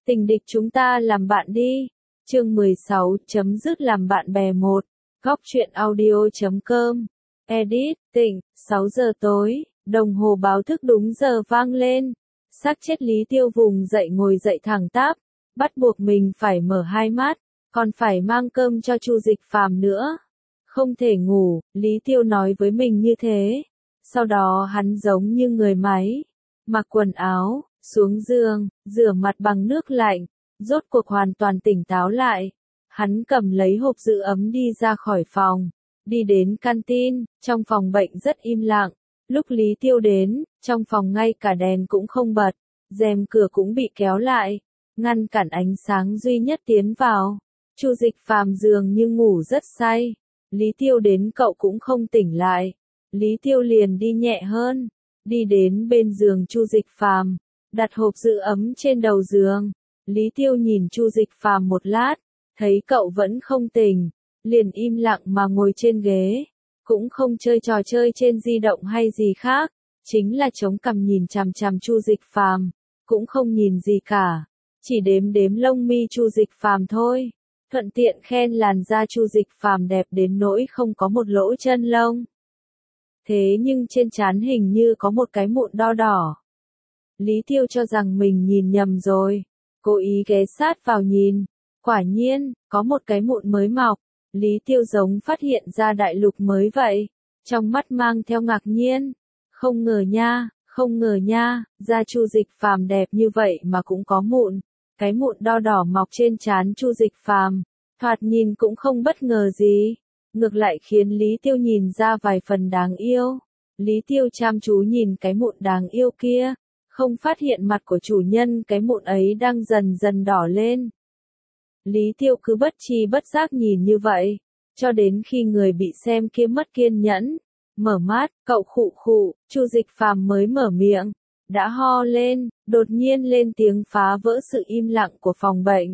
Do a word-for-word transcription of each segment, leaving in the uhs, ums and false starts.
Tình địch chúng ta làm bạn đi. Chương mười sáu chấm dứt làm bạn bè một. Góc truyện audio chấm com. Edit, Tịnh, sáu giờ tối, đồng hồ báo thức đúng giờ vang lên. Xác chết Lý Tiêu vùng dậy ngồi dậy thẳng tắp, bắt buộc mình phải mở hai mắt, còn phải mang cơm cho Chu Dịch Phàm nữa. Không thể ngủ, Lý Tiêu nói với mình như thế. Sau đó hắn giống như người máy, mặc quần áo, xuống giường, rửa mặt bằng nước lạnh, rốt cuộc hoàn toàn tỉnh táo lại. Hắn cầm lấy hộp giữ ấm đi ra khỏi phòng, đi đến canteen, trong phòng bệnh rất im lặng. Lúc Lý Tiêu đến, trong phòng ngay cả đèn cũng không bật, rèm cửa cũng bị kéo lại, ngăn cản ánh sáng duy nhất tiến vào. Chu Dịch Phàm dường như ngủ rất say. Lý Tiêu đến cậu cũng không tỉnh lại. Lý Tiêu liền đi nhẹ hơn, đi đến bên giường Chu Dịch Phàm, đặt hộp giữ ấm trên đầu giường. Lý Tiêu nhìn Chu Dịch Phàm một lát, thấy cậu vẫn không tỉnh, liền im lặng mà ngồi trên ghế, cũng không chơi trò chơi trên di động hay gì khác, chính là chống cằm nhìn chằm chằm Chu Dịch Phàm, cũng không nhìn gì cả, chỉ đếm đếm lông mi Chu Dịch Phàm thôi, thuận tiện khen làn da Chu Dịch Phàm đẹp đến nỗi không có một lỗ chân lông. Thế nhưng trên trán hình như có một cái mụn đo đỏ. Lý Tiêu cho rằng mình nhìn nhầm rồi, cố ý ghé sát vào nhìn, quả nhiên, có một cái mụn mới mọc. Lý Tiêu giống phát hiện ra đại lục mới vậy, trong mắt mang theo ngạc nhiên. Không ngờ nha, không ngờ nha, da Chu Dịch Phàm đẹp như vậy mà cũng có mụn. Cái mụn đo đỏ mọc trên trán Chu Dịch Phàm, thoạt nhìn cũng không bất ngờ gì, ngược lại khiến Lý Tiêu nhìn ra vài phần đáng yêu. Lý Tiêu chăm chú nhìn cái mụn đáng yêu kia, không phát hiện mặt của chủ nhân cái mụn ấy đang dần dần đỏ lên. Lý Tiêu cứ bất tri bất giác nhìn như vậy, cho đến khi người bị xem kia mất kiên nhẫn, mở mắt, cậu khụ khụ, Chu Dịch Phàm mới mở miệng, đã ho lên, đột nhiên lên tiếng phá vỡ sự im lặng của phòng bệnh.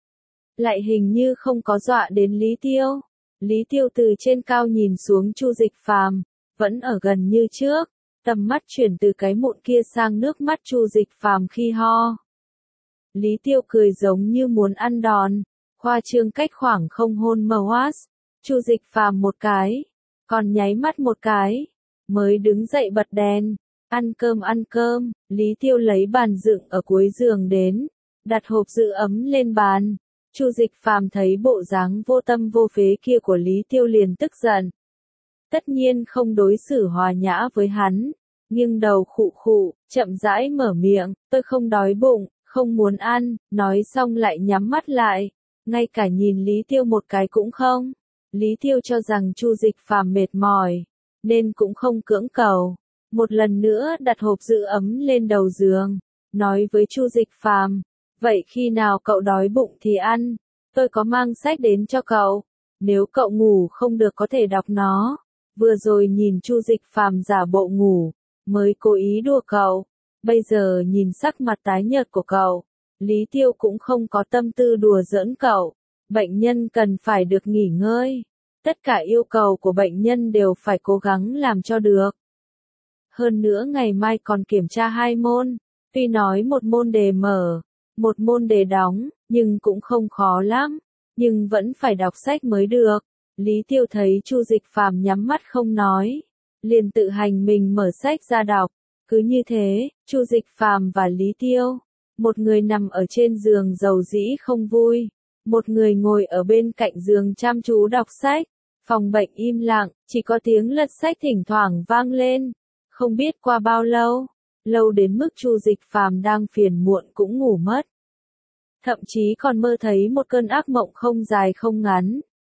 Lại hình như không có dọa đến Lý Tiêu. Lý Tiêu từ trên cao nhìn xuống Chu Dịch Phàm, vẫn ở gần như trước, tầm mắt chuyển từ cái mụn kia sang nước mắt Chu Dịch Phàm khi ho. Lý Tiêu cười giống như muốn ăn đòn, khoa trương cách khoảng không hôn mờ hoát, Chu Dịch Phàm một cái, còn nháy mắt một cái, mới đứng dậy bật đèn, ăn cơm ăn cơm. Lý Tiêu lấy bàn dựng ở cuối giường đến, đặt hộp giữ ấm lên bàn. Chu Dịch Phàm thấy bộ dáng vô tâm vô phế kia của Lý Tiêu liền tức giận. Tất nhiên không đối xử hòa nhã với hắn, nghiêng đầu khụ khụ, chậm rãi mở miệng, tôi không đói bụng, không muốn ăn, nói xong lại nhắm mắt lại, ngay cả nhìn Lý Tiêu một cái cũng không. Lý Tiêu cho rằng Chu Dịch Phàm mệt mỏi, nên cũng không cưỡng cầu. Một lần nữa đặt hộp giữ ấm lên đầu giường, nói với Chu Dịch Phàm, vậy khi nào cậu đói bụng thì ăn, tôi có mang sách đến cho cậu, nếu cậu ngủ không được có thể đọc nó. Vừa rồi nhìn Chu Dịch Phàm giả bộ ngủ, mới cố ý đùa cậu, bây giờ nhìn sắc mặt tái nhợt của cậu, Lý Tiêu cũng không có tâm tư đùa giỡn cậu. Bệnh nhân cần phải được nghỉ ngơi, tất cả yêu cầu của bệnh nhân đều phải cố gắng làm cho được. Hơn nữa ngày mai còn kiểm tra hai môn, tuy nói một môn đề mở, một môn đề đóng, nhưng cũng không khó lắm, nhưng vẫn phải đọc sách mới được. Lý Tiêu thấy Chu Dịch Phàm nhắm mắt không nói, liền tự hành mình mở sách ra đọc. Cứ như thế, Chu Dịch Phàm và Lý Tiêu, một người nằm ở trên giường dầu dĩ không vui, một người ngồi ở bên cạnh giường chăm chú đọc sách. Phòng bệnh im lặng, chỉ có tiếng lật sách thỉnh thoảng vang lên. Không biết qua bao lâu, lâu đến mức Chu Dịch Phàm đang phiền muộn cũng ngủ mất. Thậm chí còn mơ thấy một cơn ác mộng không dài không ngắn.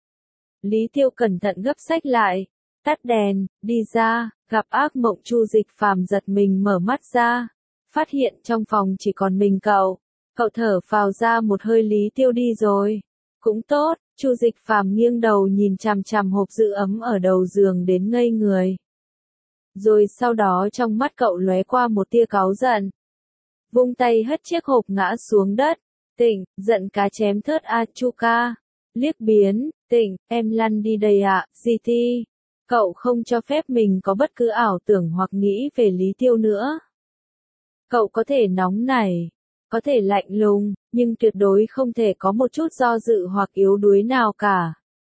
Lý Tiêu cẩn thận gấp sách lại, tắt đèn, đi ra, gặp ác mộng. Chu Dịch Phàm giật mình mở mắt ra, phát hiện trong phòng chỉ còn mình cậu. Cậu thở phào ra một hơi, Lý Tiêu đi rồi. Cũng tốt, Chu Dịch Phàm nghiêng đầu nhìn chằm chằm hộp giữ ấm ở đầu giường đến ngây người. Rồi sau đó trong mắt cậu lóe qua một tia cáu giận. Vung tay hất chiếc hộp ngã xuống đất. Tịnh, giận cá chém thớt a Chu ca. Liếc biến, Tịnh, em lăn đi đây ạ, giê tê. Cậu không cho phép mình có bất cứ ảo tưởng hoặc nghĩ về Lý Tiêu nữa. Cậu có thể nóng nảy, có thể lạnh lùng, nhưng tuyệt đối không thể có một chút do dự hoặc yếu đuối nào cả.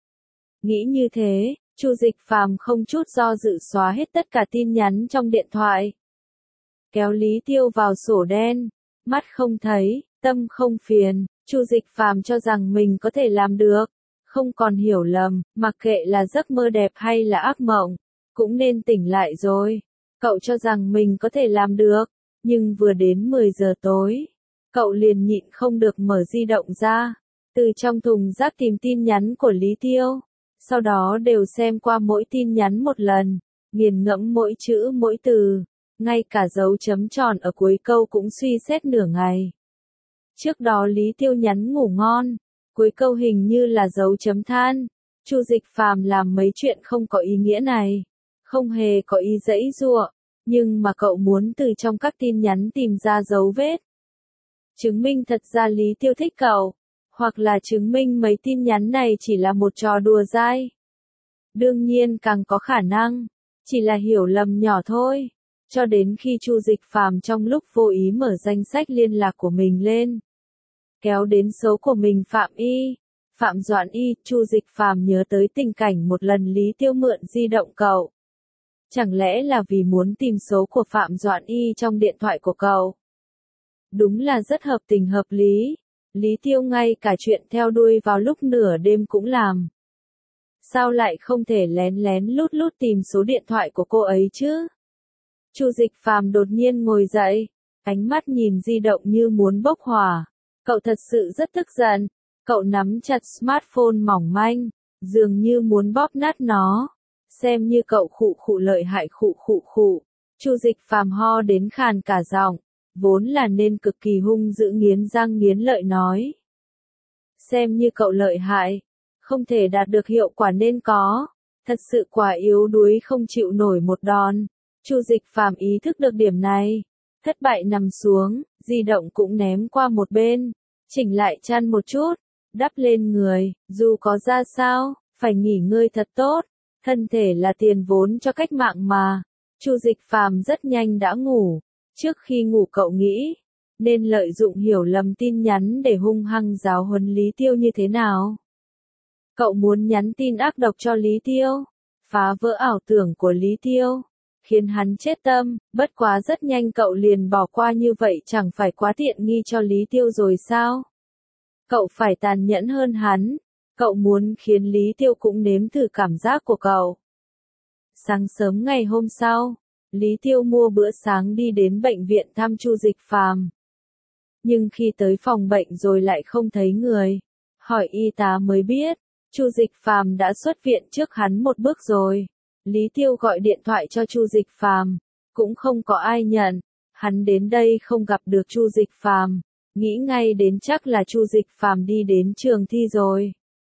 Nghĩ như thế, Chu Dịch Phàm không chút do dự xóa hết tất cả tin nhắn trong điện thoại. Kéo Lý Tiêu vào sổ đen, mắt không thấy, tâm không phiền, Chu Dịch Phàm cho rằng mình có thể làm được, không còn hiểu lầm, mặc kệ là giấc mơ đẹp hay là ác mộng, cũng nên tỉnh lại rồi. Cậu cho rằng mình có thể làm được, nhưng vừa đến mười giờ tối, cậu liền nhịn không được mở di động ra, từ trong thùng rác tìm tin nhắn của Lý Tiêu, sau đó đều xem qua mỗi tin nhắn một lần, nghiền ngẫm mỗi chữ mỗi từ, ngay cả dấu chấm tròn ở cuối câu cũng suy xét nửa ngày. Trước đó Lý Tiêu nhắn ngủ ngon, cuối câu hình như là dấu chấm than, Chu Dịch Phàm làm mấy chuyện không có ý nghĩa này, không hề có ý giãy giụa, nhưng mà cậu muốn từ trong các tin nhắn tìm ra dấu vết. Chứng minh thật ra Lý Tiêu thích cậu, hoặc là chứng minh mấy tin nhắn này chỉ là một trò đùa dai. Đương nhiên càng có khả năng, chỉ là hiểu lầm nhỏ thôi, cho đến khi Chu Dịch Phàm trong lúc vô ý mở danh sách liên lạc của mình lên, kéo đến số của mình Phạm Y, Phạm Doãn Y, Chu Dịch Phàm nhớ tới tình cảnh một lần Lý Tiêu mượn di động cậu. Chẳng lẽ là vì muốn tìm số của Phạm Doãn Y trong điện thoại của cậu? Đúng là rất hợp tình hợp lý. Lý Tiêu ngay cả chuyện theo đuôi vào lúc nửa đêm cũng làm. Sao lại không thể lén lén lút lút tìm số điện thoại của cô ấy chứ? Chu Dịch Phàm đột nhiên ngồi dậy, ánh mắt nhìn di động như muốn bốc hỏa. Cậu thật sự rất tức giận. Cậu nắm chặt smartphone mỏng manh, dường như muốn bóp nát nó. Xem như cậu khụ khụ lợi hại khụ khụ khụ. Chu Dịch Phàm ho đến khàn cả giọng, vốn là nên cực kỳ hung dữ nghiến răng nghiến lợi nói. Xem như cậu lợi hại, không thể đạt được hiệu quả nên có, thật sự quả yếu đuối không chịu nổi một đòn. Chu Dịch Phàm ý thức được điểm này, thất bại nằm xuống, di động cũng ném qua một bên, chỉnh lại chăn một chút, đắp lên người, dù có ra sao, phải nghỉ ngơi thật tốt, thân thể là tiền vốn cho cách mạng mà. Chu Dịch Phàm rất nhanh đã ngủ, trước khi ngủ cậu nghĩ, nên lợi dụng hiểu lầm tin nhắn để hung hăng giáo huấn Lý Tiêu như thế nào. Cậu muốn nhắn tin ác độc cho Lý Tiêu, phá vỡ ảo tưởng của Lý Tiêu, khiến hắn chết tâm, bất quá rất nhanh cậu liền bỏ qua như vậy chẳng phải quá tiện nghi cho Lý Tiêu rồi sao? Cậu phải tàn nhẫn hơn hắn, cậu muốn khiến Lý Tiêu cũng nếm thử cảm giác của cậu. Sáng sớm ngày hôm sau, Lý Tiêu mua bữa sáng đi đến bệnh viện thăm Chu Dịch Phàm. Nhưng khi tới phòng bệnh rồi lại không thấy người, hỏi y tá mới biết, Chu Dịch Phàm đã xuất viện trước hắn một bước rồi. Lý Tiêu gọi điện thoại cho Chu Dịch Phàm, cũng không có ai nhận, hắn đến đây không gặp được Chu Dịch Phàm, nghĩ ngay đến chắc là Chu Dịch Phàm đi đến trường thi rồi.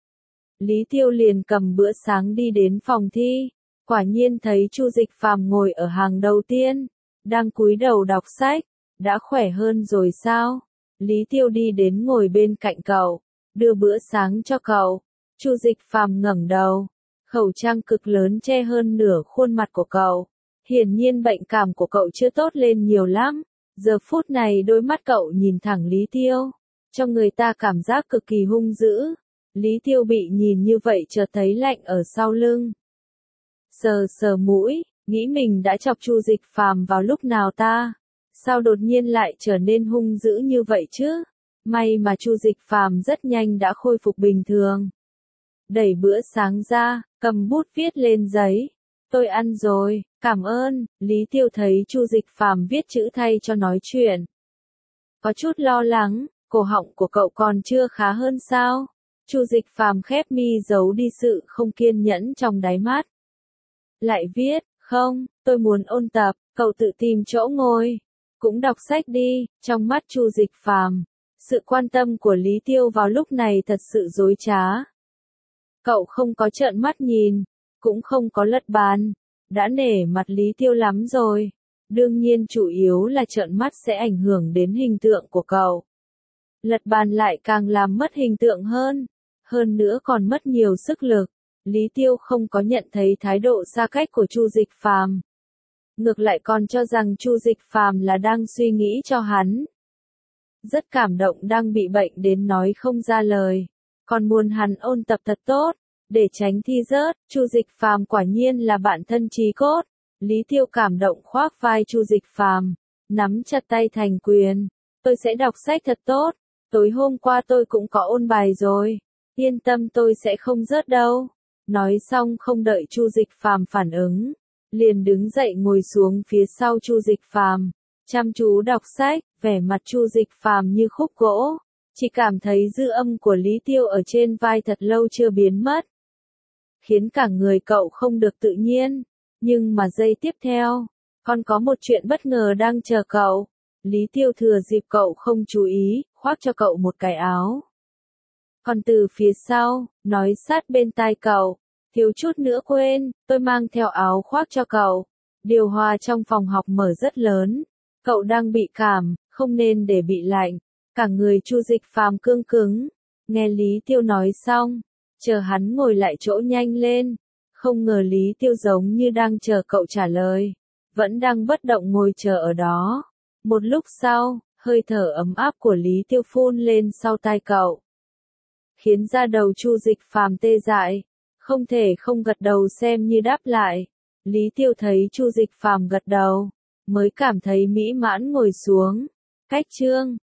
Lý Tiêu liền cầm bữa sáng đi đến phòng thi, quả nhiên thấy Chu Dịch Phàm ngồi ở hàng đầu tiên, đang cúi đầu đọc sách, đã khỏe hơn rồi sao? Lý Tiêu đi đến ngồi bên cạnh cậu, đưa bữa sáng cho cậu. Chu Dịch Phàm ngẩng đầu, khẩu trang cực lớn che hơn nửa khuôn mặt của cậu. Hiển nhiên bệnh cảm của cậu chưa tốt lên nhiều lắm. Giờ phút này đôi mắt cậu nhìn thẳng Lý Tiêu, cho người ta cảm giác cực kỳ hung dữ. Lý Tiêu bị nhìn như vậy chợt thấy lạnh ở sau lưng. Sờ sờ mũi, nghĩ mình đã chọc Chu Dịch Phàm vào lúc nào ta? Sao đột nhiên lại trở nên hung dữ như vậy chứ? May mà Chu Dịch Phàm rất nhanh đã khôi phục bình thường. Đẩy bữa sáng ra, cầm bút viết lên giấy. Tôi ăn rồi, cảm ơn. Lý Tiêu thấy Chu Dịch Phàm viết chữ thay cho nói chuyện, có chút lo lắng, cổ họng của cậu còn chưa khá hơn sao? Chu Dịch Phàm khép mi giấu đi sự không kiên nhẫn trong đáy mắt. Lại viết, không, tôi muốn ôn tập, cậu tự tìm chỗ ngồi, cũng đọc sách đi. Trong mắt Chu Dịch Phàm, sự quan tâm của Lý Tiêu vào lúc này thật sự dối trá. Cậu không có trợn mắt nhìn, cũng không có lật bàn, đã nể mặt Lý Tiêu lắm rồi. Đương nhiên chủ yếu là trợn mắt sẽ ảnh hưởng đến hình tượng của cậu. Lật bàn lại càng làm mất hình tượng hơn, hơn nữa còn mất nhiều sức lực. Lý Tiêu không có nhận thấy thái độ xa cách của Chu Dịch Phàm, ngược lại còn cho rằng Chu Dịch Phàm là đang suy nghĩ cho hắn. rất cảm động đang bị bệnh đến nói không ra lời, còn muốn hắn ôn tập thật tốt, để tránh thi rớt. Chu Dịch Phàm quả nhiên là bạn thân chí cốt. Lý Tiêu cảm động khoác vai Chu Dịch Phàm, nắm chặt tay thành quyền. Tôi sẽ đọc sách thật tốt, tối hôm qua tôi cũng có ôn bài rồi, yên tâm tôi sẽ không rớt đâu. Nói xong không đợi Chu Dịch Phàm phản ứng, liền đứng dậy ngồi xuống phía sau Chu Dịch Phàm, chăm chú đọc sách, vẻ mặt Chu Dịch Phàm như khúc gỗ, chỉ cảm thấy dư âm của Lý Tiêu ở trên vai thật lâu chưa biến mất, khiến cả người cậu không được tự nhiên. Nhưng mà giây tiếp theo, còn có một chuyện bất ngờ đang chờ cậu. Lý Tiêu thừa dịp cậu không chú ý, khoác cho cậu một cái áo. Còn từ phía sau, nói sát bên tai cậu, thiếu chút nữa quên, tôi mang theo áo khoác cho cậu. Điều hòa trong phòng học mở rất lớn, cậu đang bị cảm, không nên để bị lạnh. Cả người Chu Dịch Phàm cương cứng. Nghe Lý Tiêu nói xong, chờ hắn ngồi lại chỗ nhanh lên. Không ngờ Lý Tiêu giống như đang chờ cậu trả lời, vẫn đang bất động ngồi chờ ở đó. Một lúc sau, hơi thở ấm áp của Lý Tiêu phun lên sau tai cậu, khiến da đầu Chu Dịch Phàm tê dại, không thể không gật đầu xem như đáp lại. Lý Tiêu thấy Chu Dịch Phàm gật đầu, mới cảm thấy mỹ mãn ngồi xuống. Cách chương